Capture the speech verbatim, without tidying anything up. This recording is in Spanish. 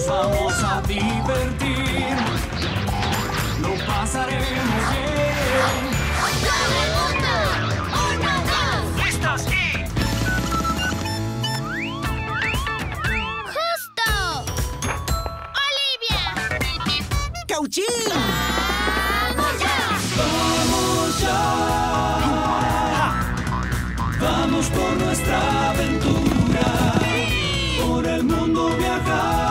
nos vamos a divertir. Lo pasaremos bien. ¡Todo el mundo! ¡Uno, dos! ¡Listos y! ¡Justo! ¡Olivia! ¡Cauchín! ¡Vamos ya! Vamos ya. Vamos por nuestra aventura. Por el mundo viajar.